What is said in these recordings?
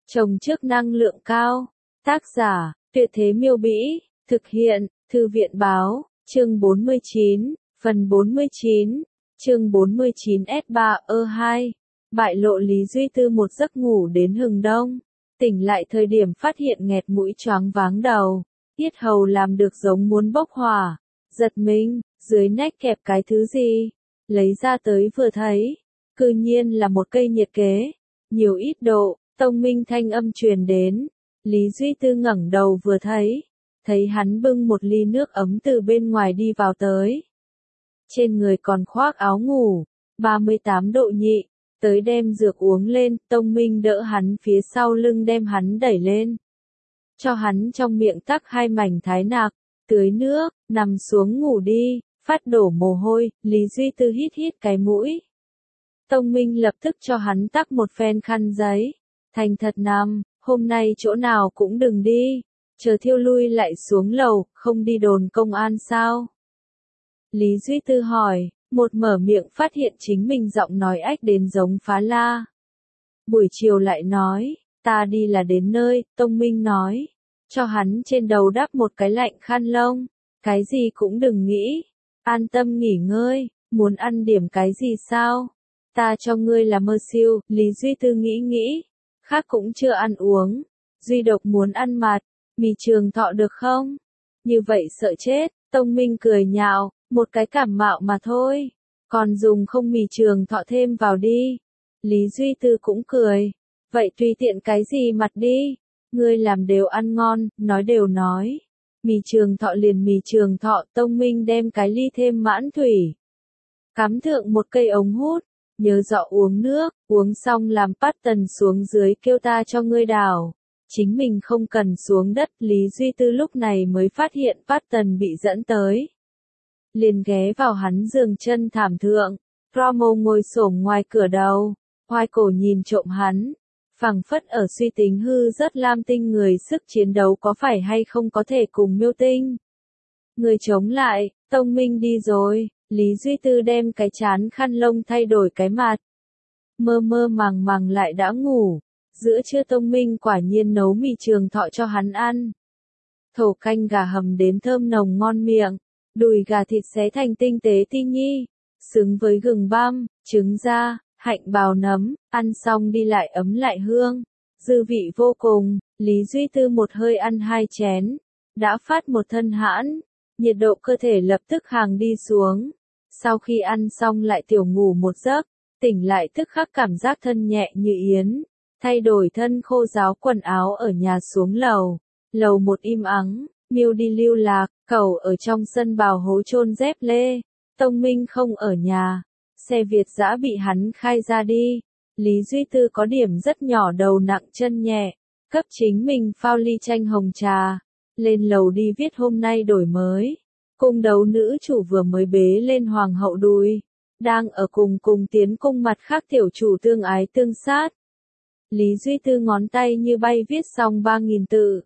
Trồng trước năng lượng cao. Tác giả, Tuyệt Thế Miêu Bĩ. Thực hiện, Thư viện Báo. Chương 49, phần 49. Chương 49 S3E2. Bại lộ Lý Duy Tư một giấc ngủ đến hừng đông. Tỉnh lại thời điểm phát hiện nghẹt mũi choáng váng đầu. Yết hầu làm được giống muốn bốc hỏa. Giật mình, dưới nách kẹp cái thứ gì? Lấy ra tới vừa thấy. Cư nhiên là một cây nhiệt kế. Nhiều ít độ, tông minh thanh âm truyền đến. Lý Duy Tư ngẩng đầu vừa thấy. Thấy hắn bưng một ly nước ấm từ bên ngoài đi vào tới. Trên người còn khoác áo ngủ. 38 độ nhị. Tới đem dược uống lên, tông minh đỡ hắn phía sau lưng đem hắn đẩy lên. Cho hắn trong miệng tắc 2 mảnh thái nạc, tưới nước, nằm xuống ngủ đi, phát đổ mồ hôi, Lý Duy Tư hít hít cái mũi. Tông minh lập tức cho hắn tắc một phen khăn giấy. Thành thật nằm, hôm nay chỗ nào cũng đừng đi, chờ thiêu lui lại xuống lầu, không đi đồn công an sao? Lý Duy Tư hỏi. Một mở miệng phát hiện chính mình giọng nói ách đến giống phá la. Buổi chiều lại nói, ta đi là đến nơi, tông minh nói. Cho hắn trên đầu đắp một cái lạnh khăn lông, cái gì cũng đừng nghĩ. An tâm nghỉ ngơi, muốn ăn điểm cái gì sao? Ta cho ngươi là mơ siêu, Lý Duy Tư nghĩ. Khác cũng chưa ăn uống. Duy độc muốn ăn mạt, mì Trường Thọ được không? Như vậy sợ chết, tông minh cười nhạo. Một cái cảm mạo mà thôi, còn dùng không mì Trường Thọ thêm vào đi. Lý Duy Tư cũng cười, vậy tùy tiện cái gì mặt đi, ngươi làm đều ăn ngon, nói đều nói. Mì Trường Thọ liền mì Trường Thọ, tông minh đem cái ly thêm mãn thủy. Cắm thượng một cây ống hút, nhớ rõ uống nước, uống xong làm Pát Tần xuống dưới kêu ta cho ngươi đảo. Chính mình không cần xuống đất, Lý Duy Tư lúc này mới phát hiện Pát Tần bị dẫn tới. Liền ghé vào hắn giường chân thảm thượng, Promo ngồi xổm ngoài cửa đầu, hoài cổ nhìn trộm hắn, phảng phất ở suy tính hư rất Lam Tinh người sức chiến đấu có phải hay không có thể cùng Miêu Tinh. Người chống lại, tông minh đi rồi, Lý Duy Tư đem cái chán khăn lông thay đổi cái mặt. Mơ mơ màng màng lại đã ngủ, giữa trưa tông minh quả nhiên nấu mì Trường Thọ cho hắn ăn. Thổ canh gà hầm đến thơm nồng ngon miệng. Đùi gà thịt xé thành tinh tế ti nhi, xứng với gừng băm, trứng da, hạnh bào nấm, ăn xong đi lại ấm lại hương, dư vị vô cùng. Lý Duy Tư một hơi ăn 2 chén, đã phát một thân hãn, nhiệt độ cơ thể lập tức hàng đi xuống. Sau khi ăn xong lại tiểu ngủ một giấc, tỉnh lại tức khắc cảm giác thân nhẹ như yến, thay đổi thân khô ráo quần áo ở nhà xuống lầu. Lầu 1 im ắng. Miêu đi lưu lạc, Cẩu ở trong sân bào hố chôn dép lê, tông minh không ở nhà, xe Việt dã bị hắn khai ra đi. Lý Duy Tư có điểm rất nhỏ đầu nặng chân nhẹ, cấp chính mình phao ly chanh hồng trà, lên lầu đi viết hôm nay đổi mới. Cung đấu nữ chủ vừa mới bế lên hoàng hậu đùi, đang ở cùng tiến cung mặt khác tiểu chủ tương ái tương sát. Lý Duy Tư ngón tay như bay viết xong 3.000 tự.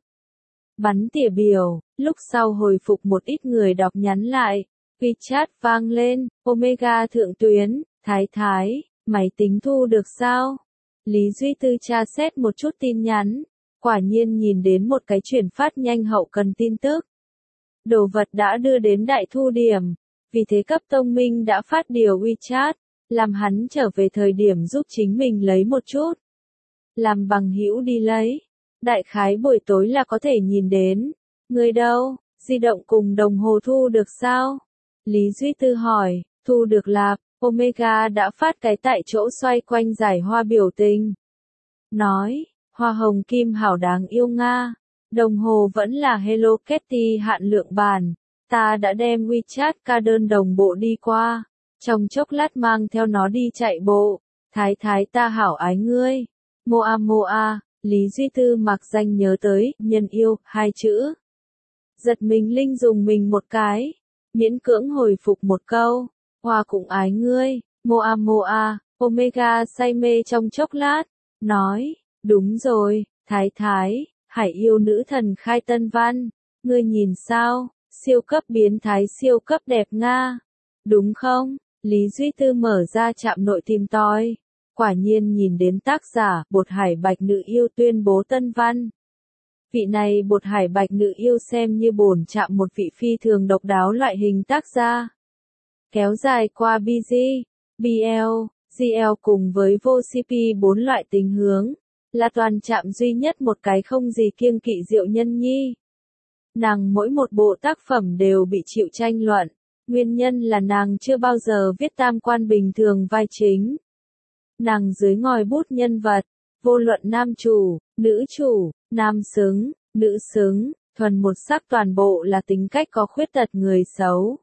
Bắn tỉa biểu, lúc sau hồi phục một ít người đọc nhắn lại, WeChat vang lên, Omega thượng tuyến, thái, máy tính thu được sao? Lý Duy Tư tra xét một chút tin nhắn, quả nhiên nhìn đến một cái chuyển phát nhanh hậu cần tin tức. Đồ vật đã đưa đến đại thu điểm, vì thế cấp tông minh đã phát điều WeChat, làm hắn trở về thời điểm giúp chính mình lấy một chút. Làm bằng hữu đi lấy. Đại khái buổi tối là có thể nhìn đến. Người đâu, di động cùng đồng hồ thu được sao? Lý Duy Tư hỏi, thu được lạp, Omega đã phát cái tại chỗ xoay quanh giải hoa biểu tình. Nói, hoa hồng kim hảo đáng yêu Nga. Đồng hồ vẫn là Hello Kitty hạn lượng bản. Ta đã đem WeChat ca đơn đồng bộ đi qua. Trong chốc lát mang theo nó đi chạy bộ. Thái ta hảo ái ngươi. Moa. Lý Duy Tư mặc danh nhớ tới, nhân yêu, 2 chữ. Giật mình linh dùng mình một cái. Miễn cưỡng hồi phục một câu. Hoa cũng ái ngươi, Moa. Omega say mê trong chốc lát. Nói, đúng rồi, thái, hải yêu nữ thần khai tân văn. Ngươi nhìn sao, siêu cấp biến thái siêu cấp đẹp Nga. Đúng không? Lý Duy Tư mở ra trạm nội tìm tòi. Quả nhiên nhìn đến tác giả, Bột Hải Bạch Nữ Yêu tuyên bố tân văn. Vị này Bột Hải Bạch Nữ Yêu xem như bổn chạm một vị phi thường độc đáo loại hình tác gia. Kéo dài qua BG, BL, GL cùng với vô CP 4 loại tình hướng, là toàn chạm duy nhất một cái không gì kiêng kỵ Diệu Nhân Nhi. Nàng mỗi một bộ tác phẩm đều bị chịu tranh luận, nguyên nhân là nàng chưa bao giờ viết tam quan bình thường vai chính. Nàng dưới ngòi bút nhân vật, vô luận nam chủ, nam xứng, nữ xứng, thuần một sắc toàn bộ là tính cách có khuyết tật người xấu.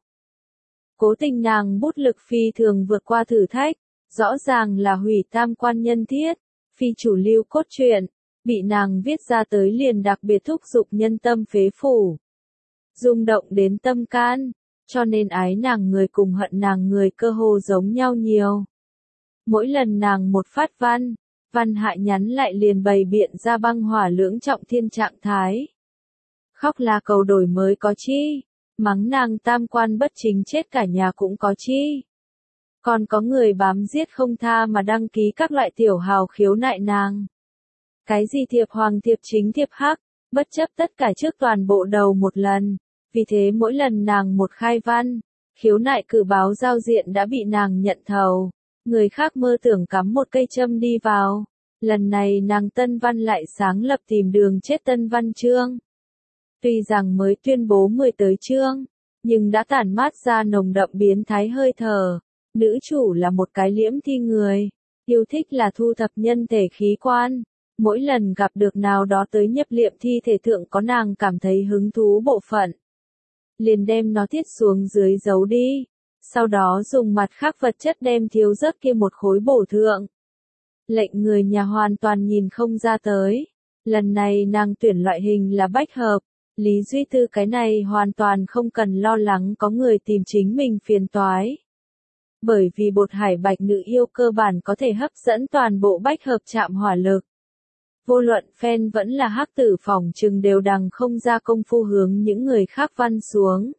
Cố tình nàng bút lực phi thường vượt qua thử thách, rõ ràng là hủy tam quan nhân thiết, phi chủ lưu cốt truyện, bị nàng viết ra tới liền đặc biệt thúc giục nhân tâm phế phủ. Rung động đến tâm can, cho nên ái nàng người cùng hận nàng người cơ hồ giống nhau nhiều. Mỗi lần nàng một phát văn hại nhắn lại liền bày biện ra băng hỏa lưỡng trọng thiên trạng thái. Khóc là cầu đổi mới có chi, mắng nàng tam quan bất chính chết cả nhà cũng có chi. Còn có người bám giết không tha mà đăng ký các loại tiểu hào khiếu nại nàng. Cái gì thiệp hoàng thiệp chính thiệp hắc, bất chấp tất cả trước toàn bộ đầu một lần, vì thế mỗi lần nàng một khai văn, khiếu nại cử báo giao diện đã bị nàng nhận thầu. Người khác mơ tưởng cắm một cây châm đi vào. Lần này nàng tân văn lại sáng lập tìm đường chết tân văn chương. Tuy rằng mới tuyên bố 10 tới chương, nhưng đã tản mát ra nồng đậm biến thái hơi thở. Nữ chủ là một cái liễm thi người, yêu thích là thu thập nhân thể khí quan. Mỗi lần gặp được nào đó tới nhập liệm thi thể thượng có nàng cảm thấy hứng thú bộ phận, liền đem nó thiết xuống dưới giấu đi. Sau đó dùng mặt khác vật chất đem thiếu rớt kia một khối bổ thượng. Lệnh người nhà hoàn toàn nhìn không ra tới. Lần này nàng tuyển loại hình là bách hợp. Lý Duy Tư cái này hoàn toàn không cần lo lắng có người tìm chính mình phiền toái. Bởi vì Bột Hải Bạch Nữ Yêu cơ bản có thể hấp dẫn toàn bộ bách hợp chạm hỏa lực. Vô luận fan vẫn là hắc tử phỏng chừng đều đằng không ra công phu hướng những người khác văn xuống.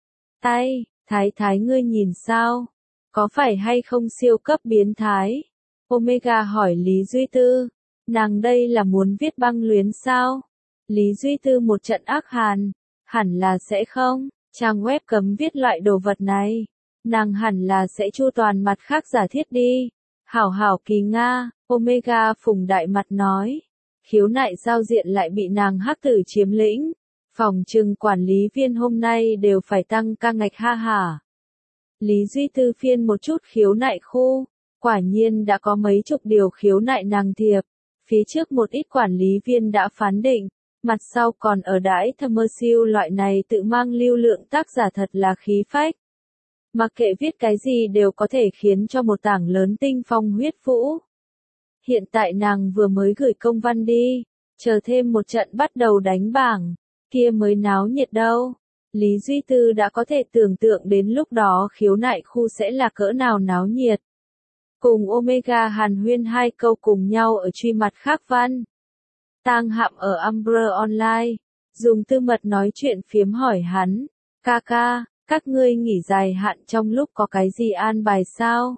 Thái ngươi nhìn sao? Có phải hay không siêu cấp biến thái? Omega hỏi Lý Duy Tư. Nàng đây là muốn viết băng luyến sao? Lý Duy Tư một trận ác hẳn là sẽ không. Trang web cấm viết loại đồ vật này. Nàng hẳn là sẽ chu toàn mặt khác giả thiết đi. Hảo kỳ Nga, Omega phùng đại mặt nói. Khiếu nại giao diện lại bị nàng hắc tử chiếm lĩnh. Phòng trừng quản lý viên hôm nay đều phải tăng ca ngạch ha hả. Lý Duy Tư phiên một chút khiếu nại khu, quả nhiên đã có mấy chục điều khiếu nại nàng thiệp. Phía trước một ít quản lý viên đã phán định, mặt sau còn ở đãi commercial loại này tự mang lưu lượng tác giả thật là khí phách. Mặc kệ viết cái gì đều có thể khiến cho một tảng lớn tinh phong huyết vũ. Hiện tại nàng vừa mới gửi công văn đi, chờ thêm một trận bắt đầu đánh bảng, kia mới náo nhiệt đâu. Lý Duy Tư đã có thể tưởng tượng đến lúc đó khiếu nại khu sẽ là cỡ nào náo nhiệt. Cùng Omega hàn huyên hai câu cùng nhau ở truy mặt khác văn. Tang Hạm ở Umbrella Online, dùng tư mật nói chuyện phiếm hỏi hắn, ca, các ngươi nghỉ dài hạn trong lúc có cái gì an bài sao?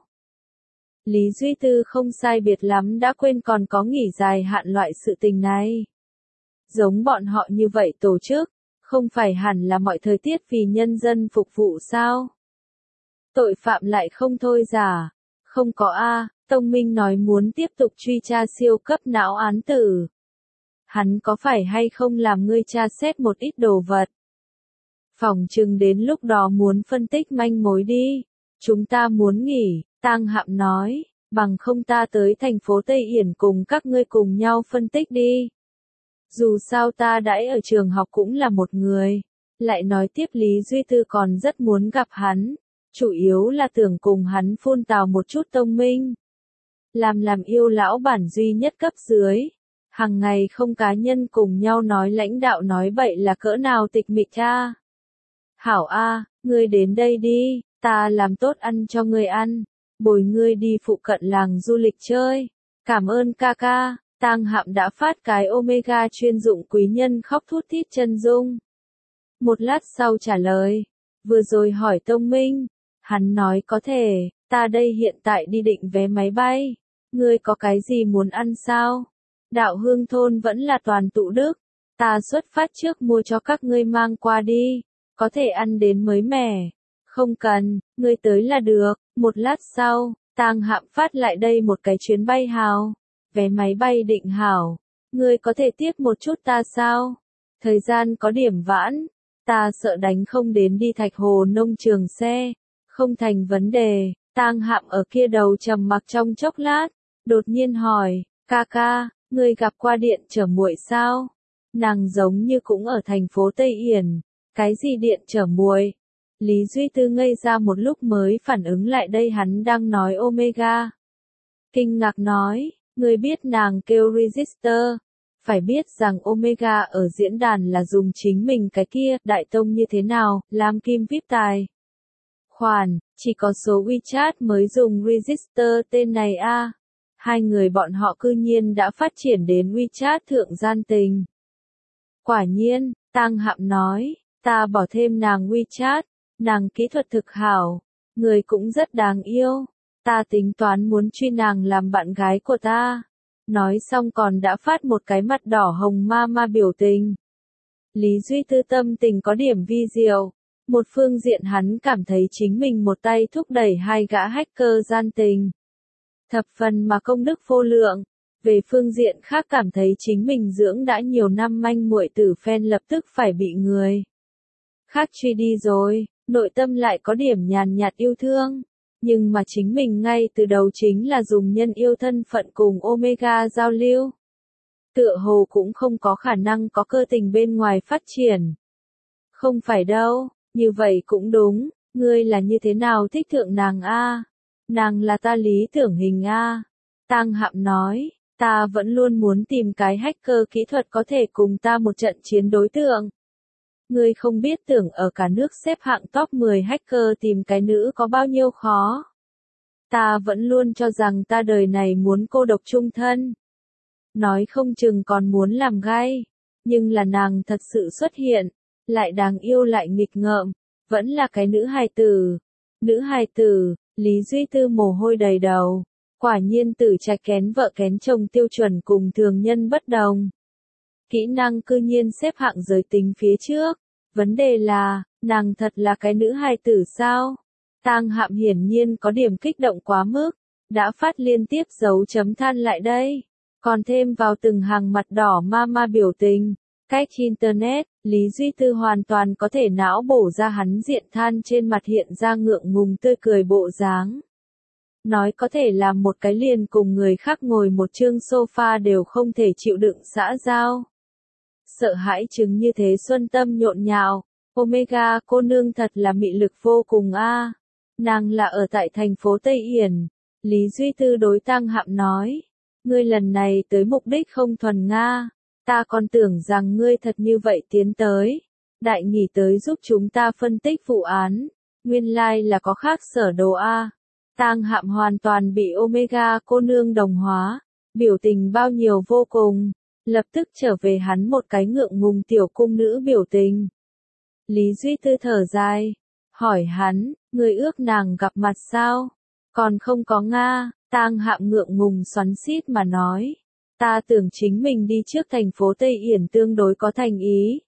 Lý Duy Tư không sai biệt lắm đã quên còn có nghỉ dài hạn loại sự tình này. Giống bọn họ như vậy tổ chức, không phải hẳn là mọi thời tiết vì nhân dân phục vụ sao? Tội phạm lại không thôi giả. Không có a, Tông Minh nói muốn tiếp tục truy tra siêu cấp não án tử. Hắn có phải hay không làm ngươi tra xét một ít đồ vật? Phỏng chừng đến lúc đó muốn phân tích manh mối đi. Chúng ta muốn nghỉ, Tang Hạm nói, bằng không ta tới thành phố Tây Yển cùng các ngươi cùng nhau phân tích đi. Dù sao ta đãi ở trường học cũng là một người. Lại nói tiếp Lý Duy Tư còn rất muốn gặp hắn. Chủ yếu là tưởng cùng hắn phun tào một chút Tông Minh. Làm yêu lão bản duy nhất cấp dưới. Hằng ngày không cá nhân cùng nhau nói lãnh đạo nói bậy là cỡ nào tịch mịch cha. Hảo a, ngươi đến đây đi, ta làm tốt ăn cho ngươi ăn. Bồi ngươi đi phụ cận làng du lịch chơi. Cảm ơn ca. Tang Hạm đã phát cái Omega chuyên dụng quý nhân khóc thút thít chân dung. Một lát sau trả lời. Vừa rồi hỏi Tông Minh. Hắn nói có thể, ta đây hiện tại đi định vé máy bay. Ngươi có cái gì muốn ăn sao? Đạo Hương thôn vẫn là toàn tụ đức. Ta xuất phát trước mua cho các ngươi mang qua đi. Có thể ăn đến mới mẻ. Không cần, ngươi tới là được. Một lát sau, Tang Hạm phát lại đây một cái chuyến bay hào. Vé máy bay định hảo. Ngươi có thể tiếp một chút ta sao? Thời gian có điểm vãn. Ta sợ đánh không đến đi Thạch Hồ nông trường xe. Không thành vấn đề. Tang Hạm ở kia đầu trầm mặc trong chốc lát. Đột nhiên hỏi, ca ca, ngươi gặp qua điện trở muội sao? Nàng giống như cũng ở thành phố Tây Yển. Cái gì điện trở muội? Lý Duy Tư ngây ra một lúc mới phản ứng lại đây hắn đang nói Omega. Kinh ngạc nói, ngươi biết nàng kêu Register. Phải biết rằng Omega ở diễn đàn là dùng chính mình cái kia, đại tông như thế nào, làm kim vip tài. Khoản, chỉ có số WeChat mới dùng Register tên này a. Hai người bọn họ cư nhiên đã phát triển đến WeChat thượng gian tình. Quả nhiên, Tang Hạm nói, ta bỏ thêm nàng WeChat, nàng kỹ thuật thực hảo, người cũng rất đáng yêu, ta tính toán muốn truy nàng làm bạn gái của ta. Nói xong còn đã phát một cái mặt đỏ hồng ma ma biểu tình. Lý Duy Tư tâm tình có điểm vi diệu. Một phương diện hắn cảm thấy chính mình một tay thúc đẩy hai gã hacker gian tình. Thập phần mà công đức vô lượng. Về phương diện khác cảm thấy chính mình dưỡng đã nhiều năm manh muội tử fan lập tức phải bị người khác truy đi rồi, nội tâm lại có điểm nhàn nhạt yêu thương. Nhưng mà chính mình ngay từ đầu chính là dùng nhân yêu thân phận cùng Omega giao lưu. Tựa hồ cũng không có khả năng có cơ tình bên ngoài phát triển. Không phải đâu, như vậy cũng đúng, ngươi là như thế nào thích thượng nàng a? Nàng là ta lý tưởng hình a. Tang Hạm nói, ta vẫn luôn muốn tìm cái hacker kỹ thuật có thể cùng ta một trận chiến đối tượng. Ngươi không biết tưởng ở cả nước xếp hạng top 10 hacker tìm cái nữ có bao nhiêu khó. Ta vẫn luôn cho rằng ta đời này muốn cô độc chung thân. Nói không chừng còn muốn làm gay. Nhưng là nàng thật sự xuất hiện. Lại đáng yêu lại nghịch ngợm. Vẫn là cái nữ hài tử. Nữ hài tử, Lý Duy Tư mồ hôi đầy đầu. Quả nhiên tử trạch kén vợ kén chồng tiêu chuẩn cùng thường nhân bất đồng. Kỹ năng cư nhiên xếp hạng giới tính phía trước. Vấn đề là, nàng thật là cái nữ hài tử sao? Tang Hạm hiển nhiên có điểm kích động quá mức. Đã phát liên tiếp dấu chấm than lại đây. Còn thêm vào từng hàng mặt đỏ ma ma biểu tình. Cách internet, Lý Duy Tư hoàn toàn có thể não bổ ra hắn diện than trên mặt hiện ra ngượng ngùng tươi cười bộ dáng. Nói có thể làm một cái liền cùng người khác ngồi một chương sofa đều không thể chịu đựng xã giao. Sợ hãi chứng như thế xuân tâm nhộn nhạo. Omega cô nương thật là mị lực vô cùng a. Nàng là ở tại thành phố Tây Yển. Lý Duy Tư đối Tang Hạm nói. Ngươi lần này tới mục đích không thuần Nga. Ta còn tưởng rằng ngươi thật như vậy tiến tới. Đại nghỉ tới giúp chúng ta phân tích vụ án. Nguyên lai là có khác sở đồ a. Tang Hạm hoàn toàn bị Omega cô nương đồng hóa. Biểu tình bao nhiêu vô cùng. Lập tức trở về hắn một cái ngượng ngùng tiểu cung nữ biểu tình. Lý Duy Tư thở dài. Hỏi hắn, ngươi ước nàng gặp mặt sao? Còn không có Nga. Tang Hạm ngượng ngùng xoắn xít mà nói. Ta tưởng chính mình đi trước thành phố Tây Yển tương đối có thành ý.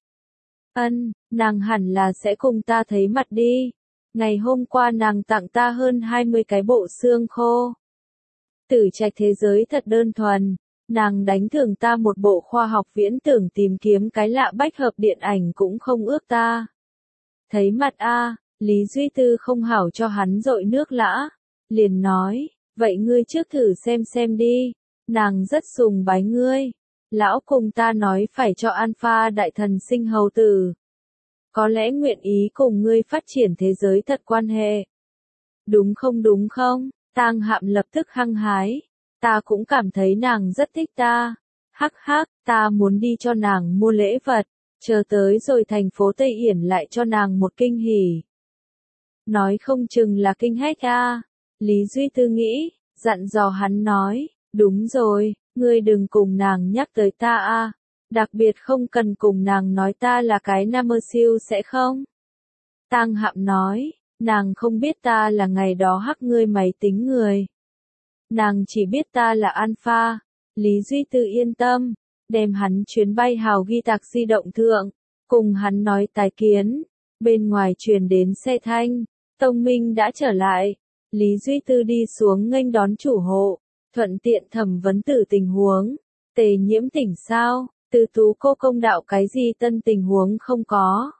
Nàng hẳn là sẽ cùng ta thấy mặt đi. Ngày hôm qua nàng tặng ta hơn 20 cái bộ xương khô. Tử trạch thế giới thật đơn thuần. Nàng đánh thưởng ta một bộ khoa học viễn tưởng tìm kiếm cái lạ bách hợp điện ảnh cũng không ước ta. Thấy mặt a, Lý Duy Tư không hảo cho hắn dội nước lã. Liền nói, vậy ngươi trước thử xem đi. Nàng rất sùng bái ngươi. Lão cùng ta nói phải cho Alpha đại thần sinh hầu tử. Có lẽ nguyện ý cùng ngươi phát triển thế giới thật quan hệ. Đúng không? Tang Hạm lập tức hăng hái. Ta cũng cảm thấy nàng rất thích ta. Hắc hắc, ta muốn đi cho nàng mua lễ vật. Chờ tới rồi thành phố Tây Yển lại cho nàng một kinh hỉ. Nói không chừng là kinh hách a. Lý Duy Tư nghĩ, dặn dò hắn nói. Đúng rồi, ngươi đừng cùng nàng nhắc tới ta a. Đặc biệt không cần cùng nàng nói ta là cái nam siêu sẽ không? Tang Hạm nói, nàng không biết ta là ngày đó hắc ngươi máy tính người. Nàng chỉ biết ta là Alpha. Lý Duy Tư yên tâm, đem hắn chuyến bay hào ghi tạc di động thượng, cùng hắn nói tái kiến. Bên ngoài truyền đến xe thanh, Tông Minh đã trở lại. Lý Duy Tư đi xuống nghênh đón chủ hộ, thuận tiện thẩm vấn tử tình huống. Tề Nhiễm tỉnh sao? Từ Tú cô công đạo cái gì tân tình huống không có?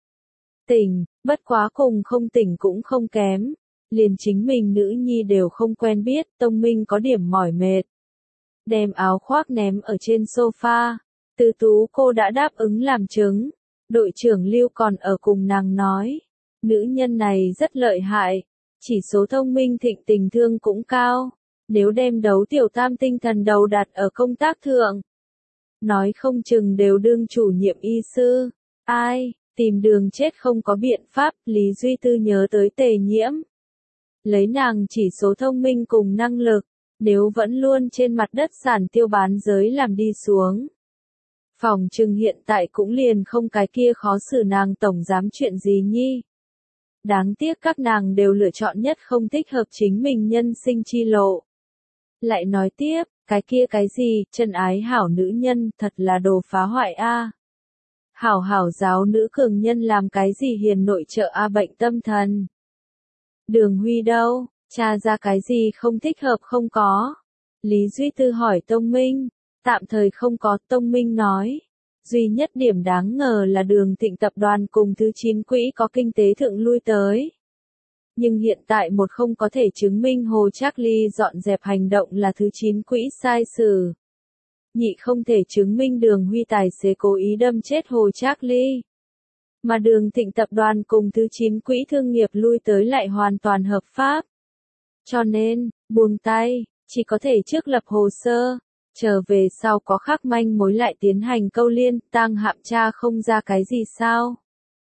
Tỉnh, bất quá cùng không tỉnh cũng không kém. Liền chính mình nữ nhi đều không quen biết, Tông Minh có điểm mỏi mệt. Đem áo khoác ném ở trên sofa. Từ Tú cô đã đáp ứng làm chứng. Đội trưởng Lưu còn ở cùng nàng nói. Nữ nhân này rất lợi hại. Chỉ số thông minh thịnh tình thương cũng cao. Nếu đem đấu tiểu tam tinh thần đầu đặt ở công tác thượng. Nói không chừng đều đương chủ nhiệm y sư. Ai, tìm đường chết không có biện pháp. Lý Duy Tư nhớ tới Tề Nhiễm. Lấy nàng chỉ số thông minh cùng năng lực. Nếu vẫn luôn trên mặt đất sản tiêu bán giới làm đi xuống. Phòng trừng hiện tại cũng liền không cái kia khó xử nàng tổng giám chuyện gì nhi. Đáng tiếc các nàng đều lựa chọn nhất không thích hợp chính mình nhân sinh chi lộ. Lại nói tiếp, cái kia cái gì, chân ái hảo nữ nhân, thật là đồ phá hoại a. Hảo hảo giáo nữ cường nhân làm cái gì hiền nội trợ a bệnh tâm thần. Đường Huy đâu, tra ra cái gì không thích hợp không có. Lý Duy Tư hỏi Tông Minh, tạm thời không có, Tông Minh nói. Duy nhất điểm đáng ngờ là Đường Thịnh tập đoàn cùng thứ 9 quỹ có kinh tế thượng lui tới. Nhưng hiện tại một không có thể chứng minh Hồ Trác Ly dọn dẹp hành động là thứ 9 quỹ sai sử. Nhị không thể chứng minh Đường Huy tài xế cố ý đâm chết Hồ Trác Ly. Mà Đường Thịnh tập đoàn cùng thứ 9 quỹ thương nghiệp lui tới lại hoàn toàn hợp pháp. Cho nên, buông tay, chỉ có thể trước lập hồ sơ, trở về sau có khắc manh mối lại tiến hành câu liên, Tang Hạm tra không ra cái gì sao.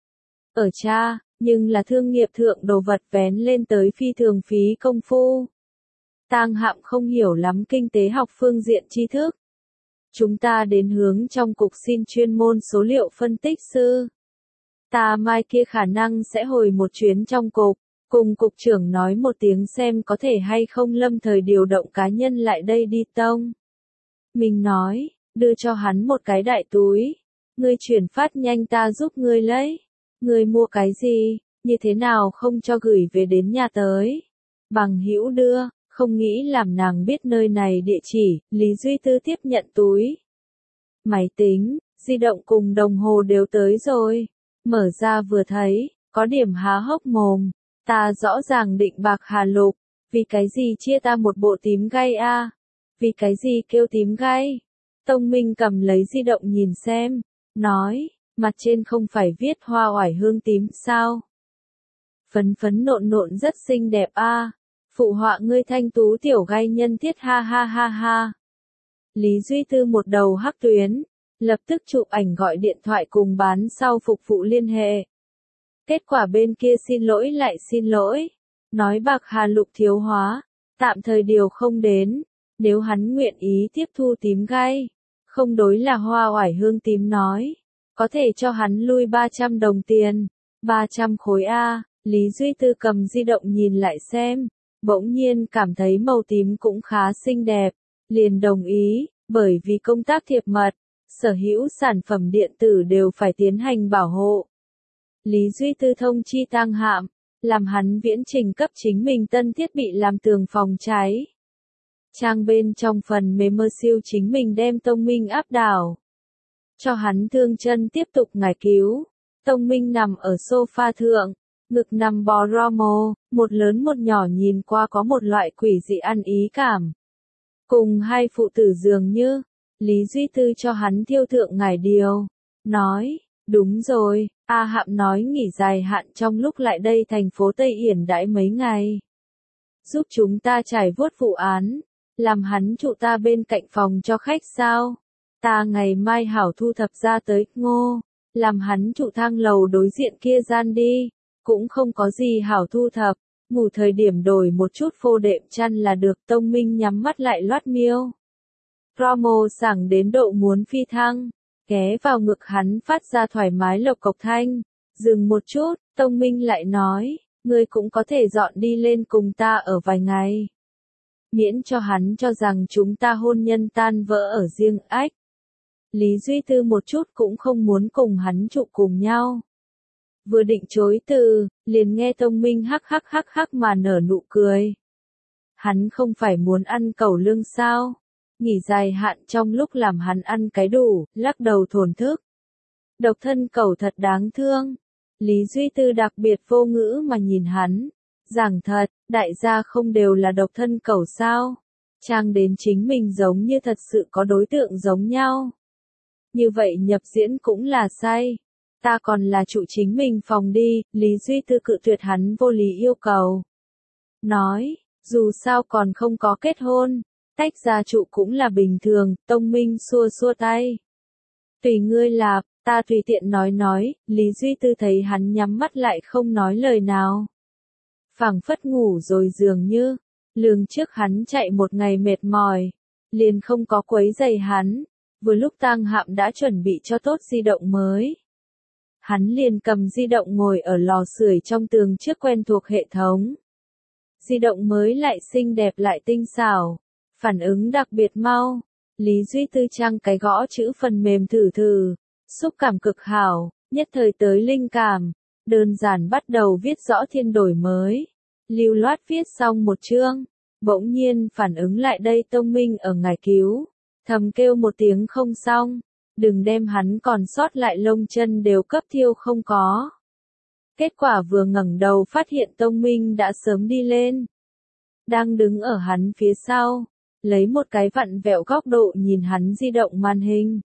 Ở tra, nhưng là thương nghiệp thượng đồ vật vén lên tới phi thường phí công phu. Tang Hạm không hiểu lắm kinh tế học phương diện tri thức. Chúng ta đến hướng trong cục xin chuyên môn số liệu phân tích sư. Ta mai kia khả năng sẽ hồi một chuyến trong cục, cùng cục trưởng nói một tiếng xem có thể hay không lâm thời điều động cá nhân lại đây đi tông. Mình nói, đưa cho hắn một cái đại túi. Ngươi chuyển phát nhanh ta giúp ngươi lấy. Ngươi mua cái gì, như thế nào không cho gửi về đến nhà tới. Bằng hữu đưa, không nghĩ làm nàng biết nơi này địa chỉ, Lý Duy Tư tiếp nhận túi. Máy tính, di động cùng đồng hồ đều tới rồi. Mở ra vừa thấy, có điểm há hốc mồm. Ta rõ ràng định bạc Hà Lục, vì cái gì chia ta một bộ tím gai a? Vì cái gì kêu tím gai? Tông Minh cầm lấy di động nhìn xem, nói, mặt trên không phải viết hoa oải hương tím sao? Phấn phấn nộn nộn rất xinh đẹp a. Phụ họa ngươi thanh tú tiểu gai nhân thiết ha ha ha ha. Lý Duy Tư một đầu hắc tuyến, lập tức chụp ảnh gọi điện thoại cùng bán sau phục vụ liên hệ. Kết quả bên kia xin lỗi lại xin lỗi. Nói bạc Hà Lục thiếu hóa, tạm thời điều không đến. Nếu hắn nguyện ý tiếp thu tím gai, không đối là hoa oải hương tím nói. Có thể cho hắn lui 300 đồng tiền. 300 khối A, Lý Duy Tư cầm di động nhìn lại xem. Bỗng nhiên cảm thấy màu tím cũng khá xinh đẹp. Liền đồng ý, bởi vì công tác thiệp mật, sở hữu sản phẩm điện tử đều phải tiến hành bảo hộ. Lý Duy Tư thông chi Tang Hạm, làm hắn viễn trình cấp chính mình tân thiết bị làm tường phòng cháy. Trang bên trong phần mềm siêu chính mình đem Tông Minh áp đảo. Cho hắn thương chân tiếp tục ngải cứu. Tông Minh nằm ở sofa thượng, ngực nằm bò Romo, một lớn một nhỏ nhìn qua có một loại quỷ dị ăn ý cảm. Cùng hai phụ tử dường như, Lý Duy Tư cho hắn thiêu thượng ngải điều. Nói, đúng rồi, A Hạm nói nghỉ dài hạn trong lúc lại đây thành phố Tây Yển đãi mấy ngày. Giúp chúng ta trải vuốt vụ án, làm hắn trụ ta bên cạnh phòng cho khách sao. Ta ngày mai hảo thu thập ra tới, Ngô, làm hắn trụ thang lầu đối diện kia gian đi, cũng không có gì hảo thu thập, ngủ thời điểm đổi một chút phô đệm chăn là được. Tông Minh nhắm mắt lại loát miêu. Romo sảng đến độ muốn phi thăng, ghé vào ngực hắn phát ra thoải mái lộc cộc thanh. Dừng một chút, Tông Minh lại nói, ngươi cũng có thể dọn đi lên cùng ta ở vài ngày. miễn cho hắn cho rằng chúng ta hôn nhân tan vỡ ở riêng ách. Lý Duy Tư một chút cũng không muốn cùng hắn trụ cùng nhau. Vừa định chối từ, liền nghe Tông Minh hắc mà nở nụ cười. Hắn không phải muốn ăn cẩu lương sao? Nghỉ dài hạn trong lúc làm hắn ăn cái đủ, lắc đầu thổn thức. Độc thân cẩu thật đáng thương. Lý Duy Tư đặc biệt vô ngữ mà nhìn hắn. Giảng thật, đại gia không đều là độc thân cẩu sao? Trang đến chính mình giống như thật sự có đối tượng giống nhau. Như vậy nhập diễn cũng là sai. Ta còn là trụ chính mình phòng đi, Lý Duy Tư cự tuyệt hắn vô lý yêu cầu. Nói, dù sao còn không có kết hôn, tách ra trụ cũng là bình thường, Tông Minh xua xua tay. Tùy ngươi lạp, ta tùy tiện nói, Lý Duy Tư thấy hắn nhắm mắt lại không nói lời nào. Phảng phất ngủ rồi dường như, lường trước hắn chạy một ngày mệt mỏi, liền không có quấy giày hắn, vừa lúc tang hạm đã chuẩn bị cho tốt di động mới. Hắn liền cầm di động ngồi ở lò sưởi trong tường trước quen thuộc hệ thống. Di động mới lại xinh đẹp lại tinh xảo, phản ứng đặc biệt mau. Lý Duy Tư trang cái gõ chữ phần mềm thử, xúc cảm cực hảo, nhất thời tới linh cảm, đơn giản bắt đầu viết rõ thiên đổi mới. Lưu loát viết xong một chương, bỗng nhiên phản ứng lại đây Tông Minh ở ngài cứu, thầm kêu một tiếng không xong, đừng đem hắn còn sót lại lông chân đều cấp thiêu không có. Kết quả vừa ngẩng đầu phát hiện Tông Minh đã sớm đi lên. Đang đứng ở hắn phía sau, lấy một cái vặn vẹo góc độ nhìn hắn di động màn hình.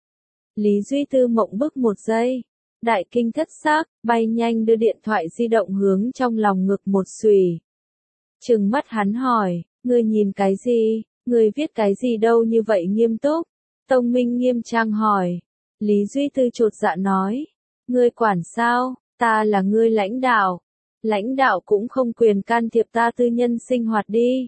Lý Duy Tư mộng bức một giây, đại kinh thất xác, bay nhanh đưa điện thoại di động hướng trong lòng ngực một xùy. Trừng mắt hắn hỏi, ngươi nhìn cái gì, ngươi viết cái gì đâu như vậy nghiêm túc? Tông Minh nghiêm trang hỏi. Lý Duy Tư chột dạ nói, ngươi quản sao, ta là ngươi lãnh đạo cũng không quyền can thiệp ta tư nhân sinh hoạt đi.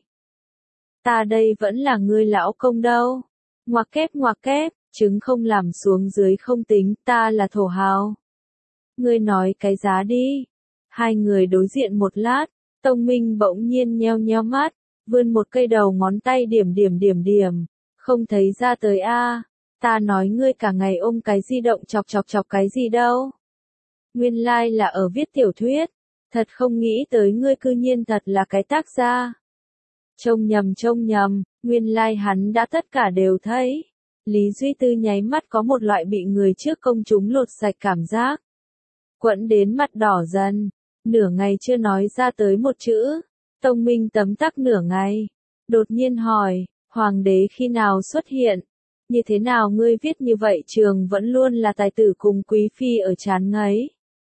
Ta đây vẫn là ngươi lão công đâu. Ngoặc kép, trứng không làm xuống dưới không tính, ta là thổ hào. Ngươi nói cái giá đi. Hai người đối diện một lát, Tông Minh bỗng nhiên nheo mắt, vươn một cây đầu ngón tay điểm. Không thấy ra tới a. Ta nói ngươi cả ngày ôm cái di động chọc cái gì đâu. Nguyên lai là ở viết tiểu thuyết. Thật không nghĩ tới ngươi cư nhiên thật là cái tác gia. Trông nhầm, nguyên lai hắn đã tất cả đều thấy. Lý Duy Tư nháy mắt có một loại bị người trước công chúng lột sạch cảm giác. Quẫn đến mặt đỏ dần, nửa ngày chưa nói ra tới một chữ. Tông Minh tấm tắc nửa ngày. Đột nhiên hỏi, hoàng đế khi nào xuất hiện? Như thế nào ngươi viết như vậy trường vẫn luôn là tài tử cùng quý phi ở chán ngấy?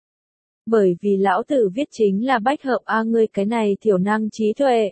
Bởi vì lão tử viết chính là bách hợp a ngươi cái này thiểu năng trí tuệ.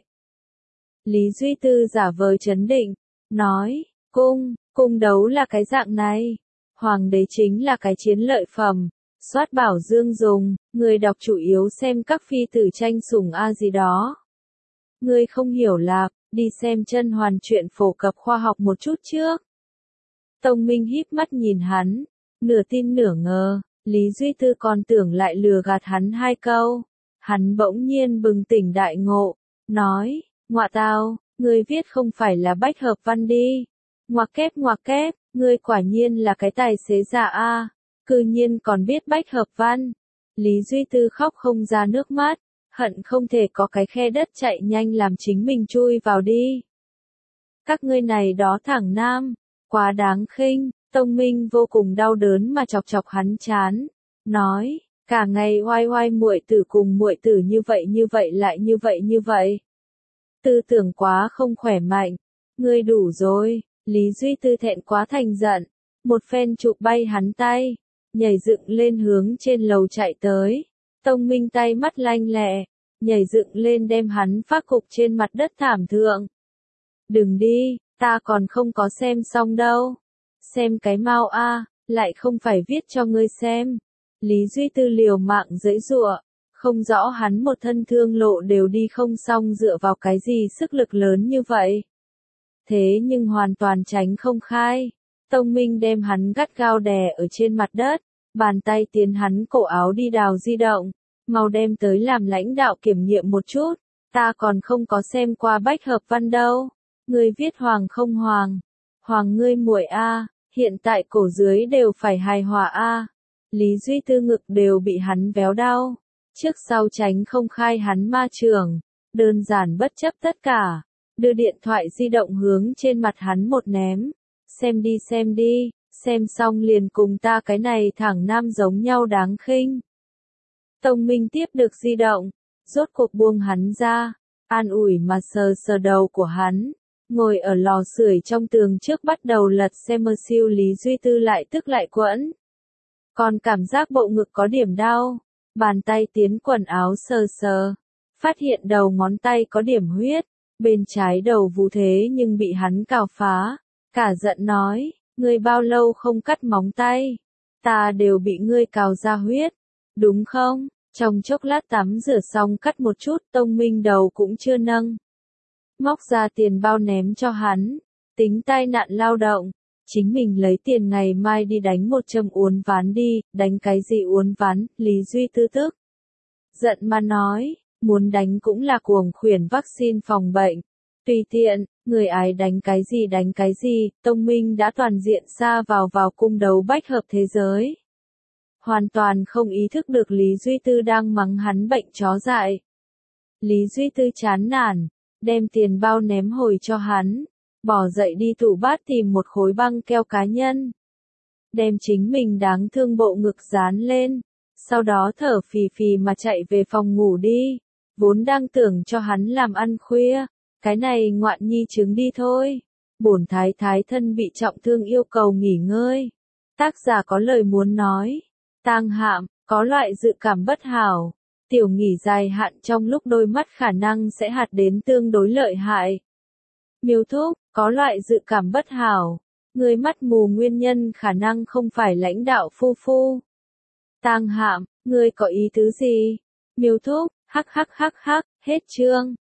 Lý Duy Tư giả vờ trấn định, nói, cung đấu là cái dạng này. Hoàng đế chính là cái chiến lợi phẩm, soát bảo dương dùng, người đọc chủ yếu xem các phi tử tranh sủng a gì đó. Ngươi không hiểu là, đi xem chân hoàn truyện phổ cập khoa học một chút trước. Tông Minh híp mắt nhìn hắn, nửa tin nửa ngờ, Lý Duy Tư còn tưởng lại lừa gạt hắn hai câu. Hắn bỗng nhiên bừng tỉnh đại ngộ, nói, ngọa tao, ngươi viết không phải là bách hợp văn đi. Ngoặc kép, ngươi quả nhiên là cái tài xế giả a, cư nhiên còn biết bách hợp văn. Lý Duy Tư khóc không ra nước mắt, hận không thể có cái khe đất chạy nhanh làm chính mình chui vào đi. Các ngươi này đó thẳng nam, quá đáng khinh. Tông Minh vô cùng đau đớn mà chọc hắn chán, nói, cả ngày oai muội tử cùng muội tử như vậy lại như vậy. Tư tưởng quá không khỏe mạnh, ngươi đủ rồi. Lý Duy Tư thẹn quá thành giận, một phen chụp bay hắn tay, nhảy dựng lên hướng trên lầu chạy tới. Tông Minh tay mắt lanh lẹ, nhảy dựng lên đem hắn phát cục trên mặt đất thảm thượng. Đừng đi, ta còn không có xem xong đâu. Xem cái mau a, lại không phải viết cho ngươi xem. Lý Duy Tư liều mạng giãy giụa, không rõ hắn một thân thương lộ đều đi không xong dựa vào cái gì sức lực lớn như vậy. Thế nhưng hoàn toàn tránh không khai. Tông Minh đem hắn gắt gao đè ở trên mặt đất, bàn tay tiến hắn cổ áo đi đào di động, mau đem tới làm lãnh đạo kiểm nghiệm một chút. Ta còn không có xem qua bách hợp văn đâu. Ngươi viết hoàng không hoàng? Hoàng ngươi muội a, hiện tại cổ dưới đều phải hài hòa a. Lý Duy Tư ngực đều bị hắn véo đau. Trước sau tránh không khai hắn ma trường. Đơn giản bất chấp tất cả. Đưa điện thoại di động hướng trên mặt hắn một ném. Xem đi, xem xong liền cùng ta cái này thẳng nam giống nhau đáng khinh. Tông Minh tiếp được di động, rốt cuộc buông hắn ra, an ủi mà sờ sờ đầu của hắn, ngồi ở lò sưởi trong tường trước bắt đầu lật xem mơ siêu. Lý Duy Tư lại tức lại quẫn. Còn cảm giác bộ ngực có điểm đau, bàn tay tiến quần áo sờ sờ, phát hiện đầu ngón tay có điểm huyết, bên trái đầu vú thế nhưng bị hắn cào phá, cả giận nói, ngươi bao lâu không cắt móng tay, ta đều bị ngươi cào ra huyết, đúng không? Trong chốc lát tắm rửa xong cắt một chút, Tông Minh đầu cũng chưa nâng. Móc ra tiền bao ném cho hắn, tính tai nạn lao động, chính mình lấy tiền ngày mai đi đánh một châm uốn ván đi, đánh cái gì uốn ván, Lý Duy Tư tức. Giận mà nói, muốn đánh cũng là cuồng khuyển vaccine phòng bệnh. Tùy tiện, người ái đánh cái gì, Tông Minh đã toàn diện xa vào cung đấu bách hợp thế giới. Hoàn toàn không ý thức được Lý Duy Tư đang mắng hắn bệnh chó dại. Lý Duy Tư chán nản, đem tiền bao ném hồi cho hắn, bỏ dậy đi tủ bát tìm một khối băng keo cá nhân. Đem chính mình đáng thương bộ ngực dán lên, sau đó thở phì phì mà chạy về phòng ngủ đi, vốn đang tưởng cho hắn làm ăn khuya, cái này ngoạn nhi trứng đi thôi. Bổn thái thái thân bị trọng thương yêu cầu nghỉ ngơi. Tác giả có lời muốn nói. Tang Hạm, có loại dự cảm bất hảo. Tiểu nghỉ dài hạn trong lúc đôi mắt khả năng sẽ hạt đến tương đối lợi hại. Miêu Thúc, có loại dự cảm bất hảo. Người mắt mù nguyên nhân khả năng không phải lãnh đạo phu phu. Tang Hạm, ngươi có ý tứ gì? Miêu Thúc, hắc, hết chương.